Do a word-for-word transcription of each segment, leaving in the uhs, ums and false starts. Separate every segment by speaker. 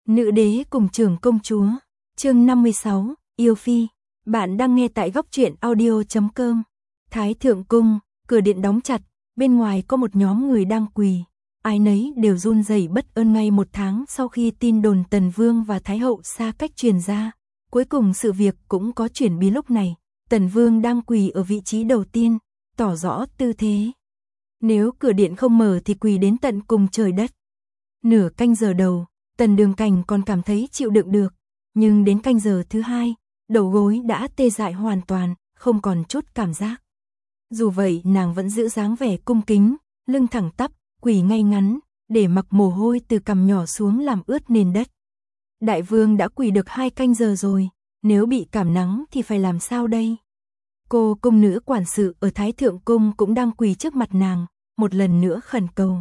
Speaker 1: Nữ đế cùng trưởng công chúa, chương năm mươi sáu, yêu phi. Bạn đang nghe tại góc truyện audio chấm com. Thái thượng cung, cửa điện đóng chặt, bên ngoài có một nhóm người đang quỳ. Ai nấy đều run rẩy bất an. Ngay một tháng sau khi tin đồn Tần Vương và Thái hậu xa cách truyền ra, cuối cùng sự việc cũng có chuyển biến. Lúc này, Tần Vương đang quỳ ở vị trí đầu tiên, tỏ rõ tư thế. Nếu cửa điện không mở thì quỳ đến tận cùng trời đất. Nửa canh giờ đầu, Tần Đường Cảnh còn cảm thấy chịu đựng được, nhưng đến canh giờ thứ hai, đầu gối đã tê dại hoàn toàn, không còn chút cảm giác. Dù vậy nàng vẫn giữ dáng vẻ cung kính, lưng thẳng tắp, quỳ ngay ngắn, để mặc mồ hôi từ cằm nhỏ xuống làm ướt nền đất. Đại vương đã quỳ được hai canh giờ rồi, nếu bị cảm nắng thì phải làm sao đây? Cô cung nữ quản sự ở Thái thượng cung cũng đang quỳ trước mặt nàng, một lần nữa khẩn cầu.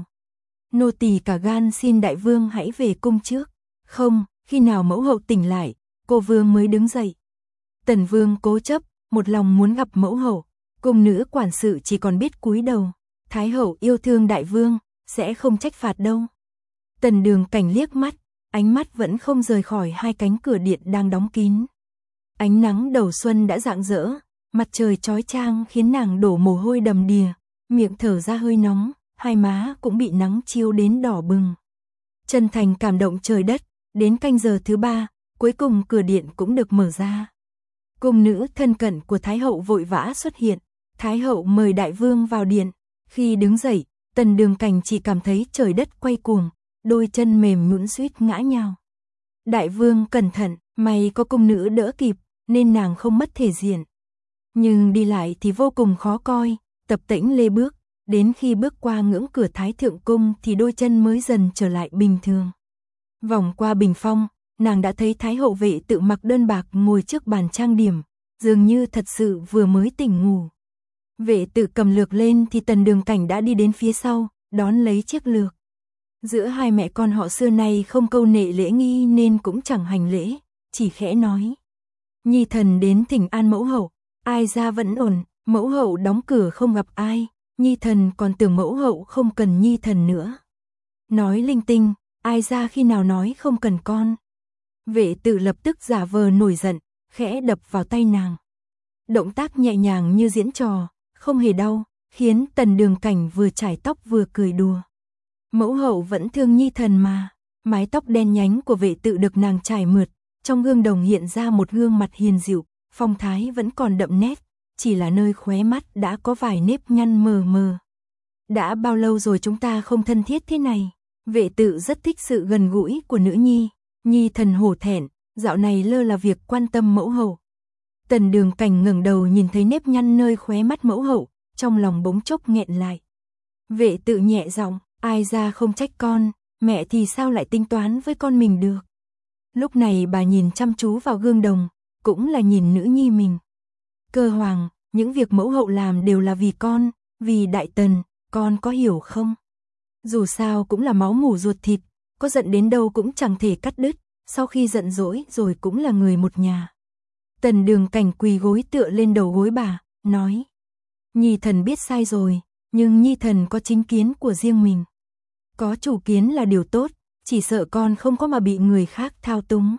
Speaker 1: Nô tỳ cả gan xin đại vương hãy về cung trước. Không, khi nào mẫu hậu tỉnh lại, cô vương mới đứng dậy. Tần Vương cố chấp, một lòng muốn gặp mẫu hậu. Cung nữ quản sự chỉ còn biết cúi đầu. Thái hậu yêu thương đại vương, sẽ không trách phạt đâu. Tần Đường Cảnh liếc mắt, ánh mắt vẫn không rời khỏi hai cánh cửa điện đang đóng kín. Ánh nắng đầu xuân đã rạng rỡ, mặt trời chói chang khiến nàng đổ mồ hôi đầm đìa, miệng thở ra hơi nóng, hai má cũng bị nắng chiếu đến đỏ bừng. Chân thành cảm động trời đất, đến canh giờ thứ ba, cuối cùng cửa điện cũng được mở ra. Cung nữ thân cận của Thái hậu vội vã xuất hiện, Thái hậu mời đại vương vào điện. Khi đứng dậy, Tần Đường Cảnh chỉ cảm thấy trời đất quay cuồng, đôi chân mềm nhũn suýt ngã nhào. Đại vương cẩn thận, may có cung nữ đỡ kịp, nên nàng không mất thể diện. Nhưng đi lại thì vô cùng khó coi, tập tễnh lê bước, đến khi bước qua ngưỡng cửa Thái thượng cung thì đôi chân mới dần trở lại bình thường. Vòng qua bình phong, nàng đã thấy Thái hậu Vệ Tự mặc đơn bạc ngồi trước bàn trang điểm, dường như thật sự vừa mới tỉnh ngủ. Vệ Tự cầm lược lên thì Tần Đường Cảnh đã đi đến phía sau, đón lấy chiếc lược. Giữa hai mẹ con họ xưa nay không câu nệ lễ nghi nên cũng chẳng hành lễ, chỉ khẽ nói. Nhi thần đến thỉnh an mẫu hậu, ai ra vẫn ổn, mẫu hậu đóng cửa không gặp ai, Nhi thần còn tưởng mẫu hậu không cần Nhi thần nữa. Nói linh tinh, ai ra khi nào nói không cần con. Vệ Tự lập tức giả vờ nổi giận, khẽ đập vào tay nàng. Động tác nhẹ nhàng như diễn trò, không hề đau, khiến Tần Đường Cảnh vừa chải tóc vừa cười đùa. Mẫu hậu vẫn thương Nhi thần mà. Mái tóc đen nhánh của Vệ Tự được nàng chải mượt, trong gương đồng hiện ra một gương mặt hiền dịu, phong thái vẫn còn đậm nét, chỉ là nơi khóe mắt đã có vài nếp nhăn mờ mờ. Đã bao lâu rồi chúng ta không thân thiết thế này? Vệ Tự rất thích sự gần gũi của nữ nhi, Nhi thần hổ thẹn, dạo này lơ là việc quan tâm mẫu hậu. Tần Đường Cảnh ngẩng đầu nhìn thấy nếp nhăn nơi khóe mắt mẫu hậu, trong lòng bỗng chốc nghẹn lại. Vệ Tự nhẹ giọng, ai ra không trách con, mẹ thì sao lại tính toán với con mình được. Lúc này bà nhìn chăm chú vào gương đồng, cũng là nhìn nữ nhi mình. Cơ Hoàng, những việc mẫu hậu làm đều là vì con, vì Đại Tần, con có hiểu không? Dù sao cũng là máu mủ ruột thịt, có giận đến đâu cũng chẳng thể cắt đứt, sau khi giận dỗi rồi cũng là người một nhà. Tần Đường Cảnh quỳ gối tựa lên đầu gối bà, nói. Nhi thần biết sai rồi, nhưng Nhi thần có chính kiến của riêng mình. Có chủ kiến là điều tốt, chỉ sợ con không có mà bị người khác thao túng.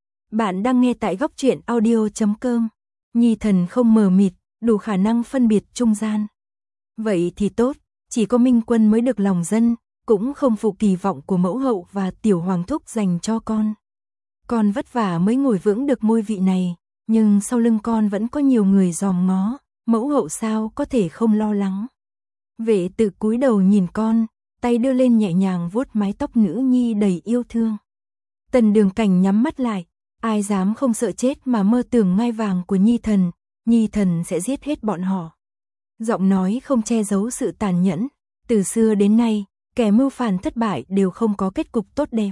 Speaker 1: Bạn đang nghe tại góc truyện audio chấm com. Nhi thần không mờ mịt, đủ khả năng phân biệt trung gian. Vậy thì tốt, chỉ có Minh Quân mới được lòng dân, cũng không phụ kỳ vọng của mẫu hậu và tiểu hoàng thúc dành cho con. Con vất vả mới ngồi vững được ngôi vị này, nhưng sau lưng con vẫn có nhiều người dòm ngó, mẫu hậu sao có thể không lo lắng. Vệ Tự cúi đầu nhìn con, tay đưa lên nhẹ nhàng vuốt mái tóc nữ nhi đầy yêu thương. Tần Đường Cảnh nhắm mắt lại, ai dám không sợ chết mà mơ tưởng ngai vàng của Nhi thần, Nhi thần sẽ giết hết bọn họ. Giọng nói không che giấu sự tàn nhẫn, từ xưa đến nay, kẻ mưu phản thất bại đều không có kết cục tốt đẹp.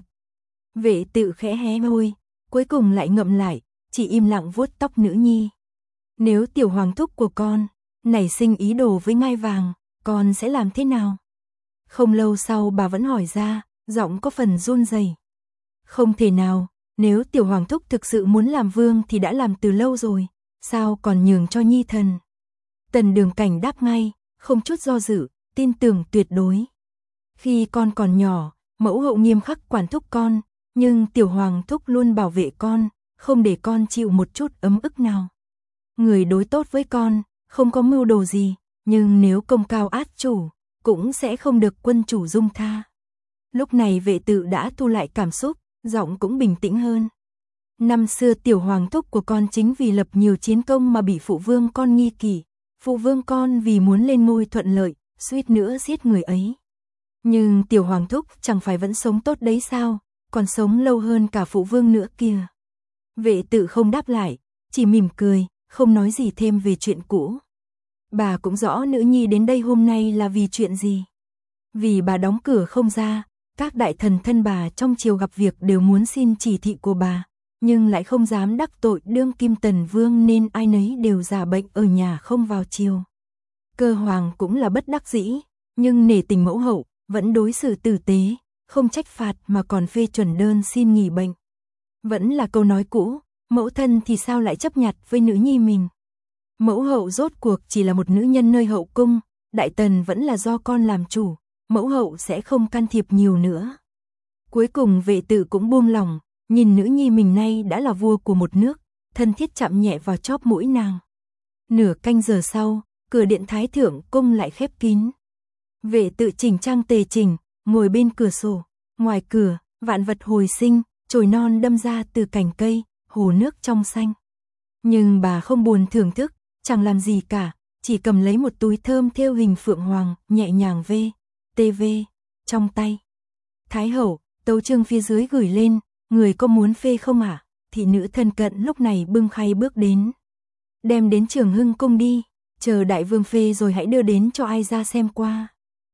Speaker 1: Vệ Tự khẽ hé môi, cuối cùng lại ngậm lại, chỉ im lặng vuốt tóc nữ nhi. Nếu tiểu hoàng thúc của con nảy sinh ý đồ với ngai vàng, con sẽ làm thế nào? Không lâu sau bà vẫn hỏi ra, giọng có phần run rẩy. Không thể nào, nếu tiểu hoàng thúc thực sự muốn làm vương thì đã làm từ lâu rồi, sao còn nhường cho Nhi thần? Tần Đường Cảnh đáp ngay, không chút do dự, tin tưởng tuyệt đối. Khi con còn nhỏ, mẫu hậu nghiêm khắc quản thúc con, nhưng tiểu hoàng thúc luôn bảo vệ con, không để con chịu một chút ấm ức nào. Người đối tốt với con, không có mưu đồ gì, nhưng nếu công cao át chủ, cũng sẽ không được quân chủ dung tha. Lúc này vệ tự đã thu lại cảm xúc, giọng cũng bình tĩnh hơn. Năm xưa tiểu hoàng thúc của con chính vì lập nhiều chiến công mà bị phụ vương con nghi kỷ. Phụ vương con vì muốn lên ngôi thuận lợi, suýt nữa giết người ấy. Nhưng tiểu hoàng thúc chẳng phải vẫn sống tốt đấy sao, còn sống lâu hơn cả phụ vương nữa kìa. Vệ tự không đáp lại, chỉ mỉm cười, không nói gì thêm về chuyện cũ. Bà cũng rõ nữ nhi đến đây hôm nay là vì chuyện gì. Vì bà đóng cửa không ra, các đại thần thân bà trong triều gặp việc đều muốn xin chỉ thị của bà, nhưng lại không dám đắc tội đương kim tần vương nên ai nấy đều giả bệnh ở nhà không vào triều. Cơ hoàng cũng là bất đắc dĩ, nhưng nể tình mẫu hậu, vẫn đối xử tử tế, không trách phạt mà còn phê chuẩn đơn xin nghỉ bệnh. Vẫn là câu nói cũ, mẫu thân thì sao lại chấp nhặt với nữ nhi mình. Mẫu hậu rốt cuộc chỉ là một nữ nhân nơi hậu cung, đại tần vẫn là do con làm chủ, mẫu hậu sẽ không can thiệp nhiều nữa. Cuối cùng vệ tự cũng buông lòng, nhìn nữ nhi mình nay đã là vua của một nước, thân thiết chạm nhẹ vào chóp mũi nàng. Nửa canh giờ sau, cửa điện thái thượng cung lại khép kín. Vệ tự chỉnh trang tề chỉnh, ngồi bên cửa sổ, ngoài cửa, vạn vật hồi sinh, chồi non đâm ra từ cành cây, hồ nước trong xanh. Nhưng bà không buồn thưởng thức, chẳng làm gì cả, chỉ cầm lấy một túi thơm thêu hình phượng hoàng, nhẹ nhàng vê, tê vê, trong tay. Thái hậu, tấu chương phía dưới gửi lên, người có muốn phê không ạ? À? Thị nữ thân cận lúc này bưng khay bước đến. Đem đến Trường Hưng cung đi, chờ đại vương phê rồi hãy đưa đến cho ai ra xem qua.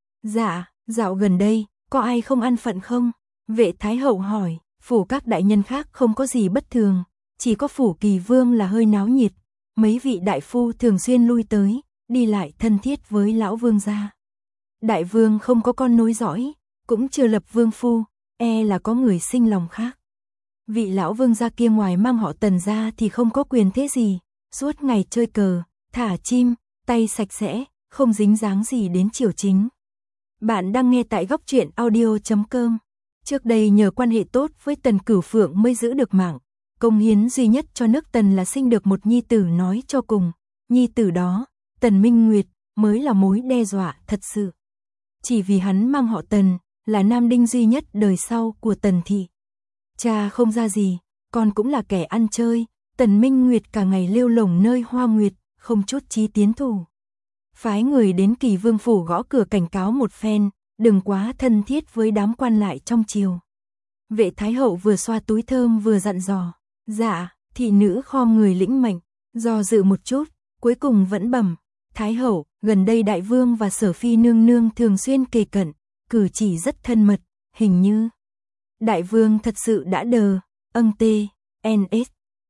Speaker 1: Dạ, dạo gần đây, có ai không ăn phận không? Vệ thái hậu hỏi, phủ các đại nhân khác không có gì bất thường, chỉ có phủ Kỳ Vương là hơi náo nhiệt. Mấy vị đại phu thường xuyên lui tới, đi lại thân thiết với lão vương gia. Đại vương không có con nối dõi, cũng chưa lập vương phu, e là có người sinh lòng khác. Vị lão vương gia kia ngoài mang họ Tần ra thì không có quyền thế gì, suốt ngày chơi cờ, thả chim, tay sạch sẽ, không dính dáng gì đến triều chính. Bạn đang nghe tại góc truyện audio chấm com. Trước đây nhờ quan hệ tốt với Tần Cửu Phượng mới giữ được mạng. Công hiến duy nhất cho nước Tần là sinh được một nhi tử, nói cho cùng. Nhi tử đó, Tần Minh Nguyệt, mới là mối đe dọa thật sự. Chỉ vì hắn mang họ Tần, là nam đinh duy nhất đời sau của Tần thị. Cha không ra gì, con cũng là kẻ ăn chơi. Tần Minh Nguyệt cả ngày lêu lổng nơi Hoa Nguyệt, không chút chí tiến thủ. Phái người đến Kỳ Vương phủ gõ cửa cảnh cáo một phen, đừng quá thân thiết với đám quan lại trong triều. Vệ thái hậu vừa xoa túi thơm vừa dặn dò. Dạ, thị nữ khom người lĩnh mệnh, do dự một chút, cuối cùng vẫn bẩm. Thái hậu, gần đây đại vương và Sở phi nương nương thường xuyên kề cận, cử chỉ rất thân mật, hình như đại vương thật sự đã đờ, âng tê, en ét.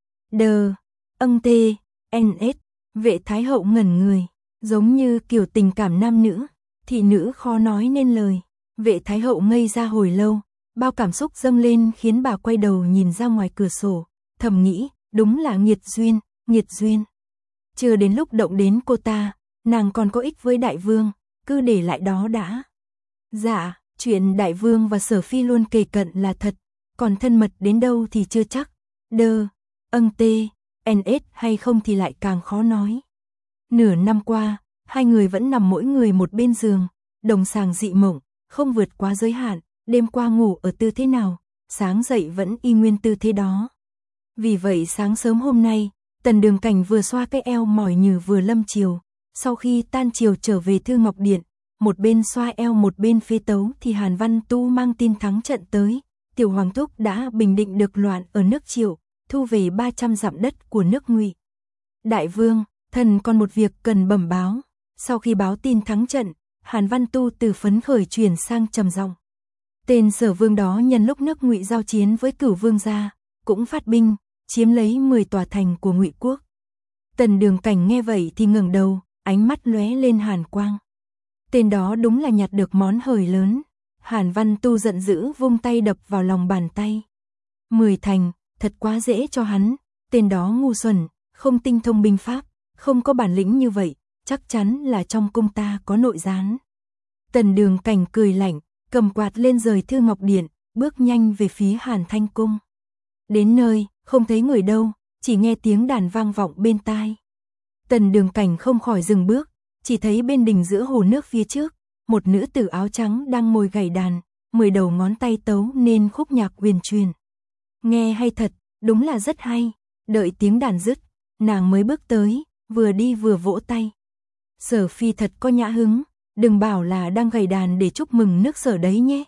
Speaker 1: Đờ, âng tê, en ét. Vệ thái hậu ngẩn người, giống như kiểu tình cảm nam nữ, thị nữ khó nói nên lời. Vệ thái hậu ngây ra hồi lâu, bao cảm xúc dâng lên khiến bà quay đầu nhìn ra ngoài cửa sổ, thầm nghĩ, đúng là nghiệt duyên, nghiệt duyên. Chưa đến lúc động đến cô ta, nàng còn có ích với đại vương, cứ để lại đó đã. Dạ, chuyện đại vương và Sở phi luôn kề cận là thật, còn thân mật đến đâu thì chưa chắc. Đơ, âng tê, en ét hay không thì lại càng khó nói. Nửa năm qua, hai người vẫn nằm mỗi người một bên giường, đồng sàng dị mộng, không vượt quá giới hạn, đêm qua ngủ ở tư thế nào, sáng dậy vẫn y nguyên tư thế đó. Vì vậy sáng sớm hôm nay, Tần Đường Cảnh vừa xoa cái eo mỏi nhừ vừa lâm chiều, sau khi tan chiều trở về Thư Ngọc Điện, một bên xoa eo một bên phê tấu thì Hàn Văn Tu mang tin thắng trận tới, tiểu hoàng thúc đã bình định được loạn ở nước Triệu, thu về ba trăm dặm đất của nước Ngụy. Đại vương, thần còn một việc cần bẩm báo. Sau khi báo tin thắng trận, Hàn Văn Tu từ phấn khởi chuyển sang trầm giọng. Tên Sở vương đó nhân lúc nước Ngụy giao chiến với Cửu vương gia, cũng phát binh, chiếm lấy mười tòa thành của Ngụy quốc. Tần Đường Cảnh nghe vậy thì ngẩng đầu, ánh mắt lóe lên hàn quang. Tên đó đúng là nhặt được món hời lớn. Hàn Văn Tu giận dữ vung tay đập vào lòng bàn tay. Mười thành, thật quá dễ cho hắn, tên đó ngu xuẩn, không tinh thông binh pháp, không có bản lĩnh như vậy, chắc chắn là trong cung ta có nội gián. Tần Đường Cảnh cười lạnh, cầm quạt lên rời Thư Ngọc Điện, bước nhanh về phía Hàn Thanh Cung. Đến nơi, không thấy người đâu, chỉ nghe tiếng đàn vang vọng bên tai. Tần Đường Cảnh không khỏi dừng bước, chỉ thấy bên đình giữa hồ nước phía trước, một nữ tử áo trắng đang ngồi gảy đàn, mười đầu ngón tay tấu nên khúc nhạc huyền truyền. Nghe hay thật, đúng là rất hay. Đợi tiếng đàn dứt, nàng mới bước tới, vừa đi vừa vỗ tay. Sở Phi thật có nhã hứng, đừng bảo là đang gảy đàn để chúc mừng nước Sở đấy nhé.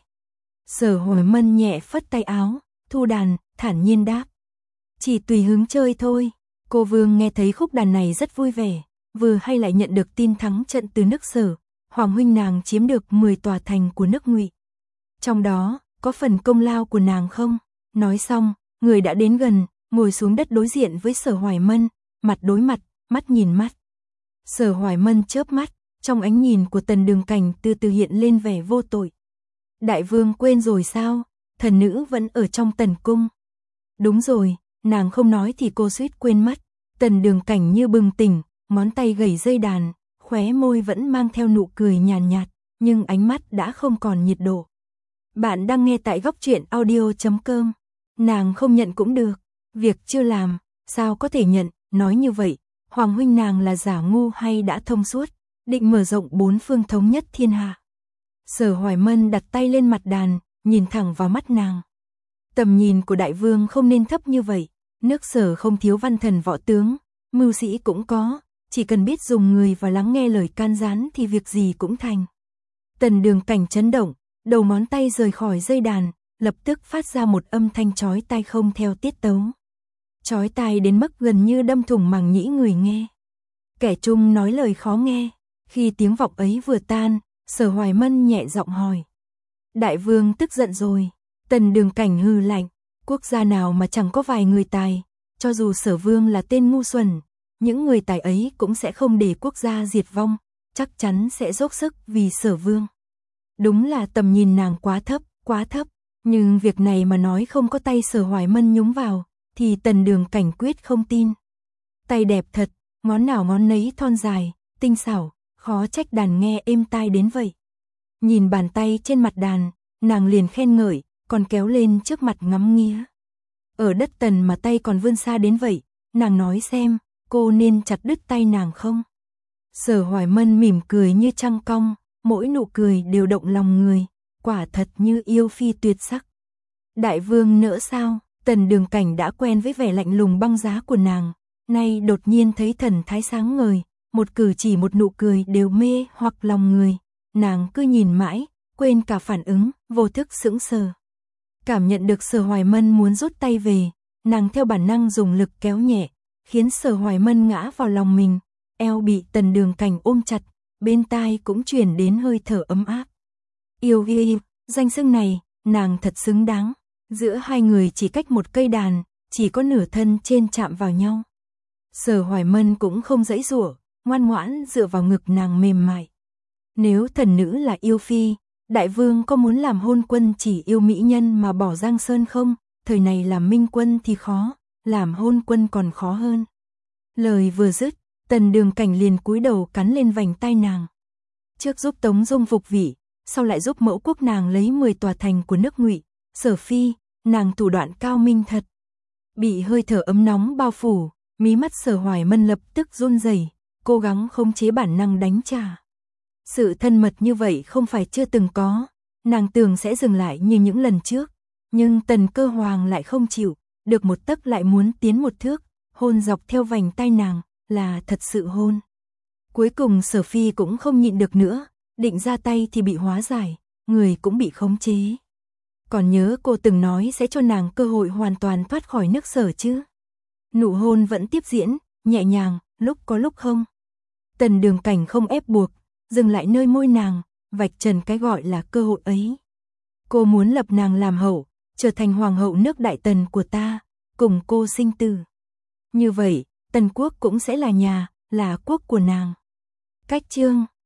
Speaker 1: Sở Hoài Mân nhẹ phất tay áo, thu đàn, thản nhiên đáp. Chỉ tùy hứng chơi thôi. Cô Vương nghe thấy khúc đàn này rất vui vẻ, vừa hay lại nhận được tin thắng trận từ nước Sở, Hoàng huynh nàng chiếm được mười tòa thành của nước Ngụy. Trong đó, có phần công lao của nàng không? Nói xong, người đã đến gần, ngồi xuống đất đối diện với Sở Hoài Mân, mặt đối mặt, mắt nhìn mắt. Sở Hoài Mân chớp mắt, trong ánh nhìn của Tần Đường Cảnh từ từ hiện lên vẻ vô tội. Đại vương quên rồi sao? Thần nữ vẫn ở trong Tần cung. Đúng rồi, nàng không nói thì cô suýt quên mất. Tần Đường Cảnh như bừng tỉnh, ngón tay gảy dây đàn, khóe môi vẫn mang theo nụ cười nhàn nhạt, nhạt, nhưng ánh mắt đã không còn nhiệt độ. Bạn đang nghe tại góc truyện audio chấm com. Nàng không nhận cũng được, việc chưa làm, sao có thể nhận, nói như vậy, Hoàng huynh nàng là giả ngu hay đã thông suốt, định mở rộng bốn phương thống nhất thiên hạ. Sở Hoài Mân đặt tay lên mặt đàn, nhìn thẳng vào mắt nàng. Tầm nhìn của đại vương không nên thấp như vậy, nước Sở không thiếu văn thần võ tướng, mưu sĩ cũng có, chỉ cần biết dùng người và lắng nghe lời can gián thì việc gì cũng thành. Tần Đường Cảnh chấn động, đầu ngón tay rời khỏi dây đàn, lập tức phát ra một âm thanh chói tai không theo tiết tấu. Chói tai đến mức gần như đâm thủng màng nhĩ người nghe. Kẻ trung nói lời khó nghe, khi tiếng vọng ấy vừa tan, Sở Hoài Mân nhẹ giọng hỏi. Đại vương tức giận rồi. Tần Đường Cảnh hừ lạnh, quốc gia nào mà chẳng có vài người tài, cho dù Sở vương là tên ngu xuẩn, những người tài ấy cũng sẽ không để quốc gia diệt vong, chắc chắn sẽ dốc sức vì Sở vương. Đúng là tầm nhìn nàng quá thấp, quá thấp, nhưng việc này mà nói không có tay Sở Hoài Mân nhúng vào, thì Tần Đường Cảnh quyết không tin. Tay đẹp thật, ngón nào ngón nấy thon dài, tinh xảo, khó trách đàn nghe êm tai đến vậy. Nhìn bàn tay trên mặt đàn, nàng liền khen ngợi, còn kéo lên trước mặt ngắm nghía. Ở đất Tần mà tay còn vươn xa đến vậy, nàng nói xem, cô nên chặt đứt tay nàng không? Sở Hoài Mân mỉm cười như trăng cong, mỗi nụ cười đều động lòng người, quả thật như yêu phi tuyệt sắc. Đại vương nỡ sao? Tần Đường Cảnh đã quen với vẻ lạnh lùng băng giá của nàng, nay đột nhiên thấy thần thái sáng ngời, một cử chỉ một nụ cười đều mê hoặc lòng người, nàng cứ nhìn mãi, quên cả phản ứng, vô thức sững sờ. Cảm nhận được Sở Hoài Mân muốn rút tay về, nàng theo bản năng dùng lực kéo nhẹ, khiến Sở Hoài Mân ngã vào lòng mình, eo bị Tần Đường Cảnh ôm chặt, bên tai cũng truyền đến hơi thở ấm áp. Yêu yêu, danh xưng này, nàng thật xứng đáng. Giữa hai người chỉ cách một cây đàn, chỉ có nửa thân trên chạm vào nhau. Sở Hoài Mân cũng không giãy giụa, ngoan ngoãn dựa vào ngực nàng mềm mại. Nếu thần nữ là yêu phi, đại vương có muốn làm hôn quân chỉ yêu mỹ nhân mà bỏ Giang Sơn không? Thời này làm minh quân thì khó, làm hôn quân còn khó hơn. Lời vừa dứt, Tần Đường Cảnh liền cúi đầu cắn lên vành tai nàng. Trước giúp Tống Dung phục vị, sau lại giúp mẫu quốc nàng lấy mười tòa thành của nước Ngụy. Sở phi, nàng thủ đoạn cao minh thật. Bị hơi thở ấm nóng bao phủ, mí mắt Sở Hoài Mân lập tức run rẩy, cố gắng khống chế bản năng đánh trả. Sự thân mật như vậy không phải chưa từng có, nàng tưởng sẽ dừng lại như những lần trước, nhưng Tần Cơ Hoàng lại không chịu, được một tấc lại muốn tiến một thước, hôn dọc theo vành tai nàng, là thật sự hôn. Cuối cùng Sở phi cũng không nhịn được nữa, định ra tay thì bị hóa giải, người cũng bị khống chế. Còn nhớ cô từng nói sẽ cho nàng cơ hội hoàn toàn thoát khỏi nước Sở chứ? Nụ hôn vẫn tiếp diễn, nhẹ nhàng, lúc có lúc không. Tần Đường Cảnh không ép buộc, dừng lại nơi môi nàng, vạch trần cái gọi là cơ hội ấy. Cô muốn lập nàng làm hậu, trở thành hoàng hậu nước Đại Tần của ta, cùng cô sinh tử. Như vậy, Tần quốc cũng sẽ là nhà, là quốc của nàng. Cách chương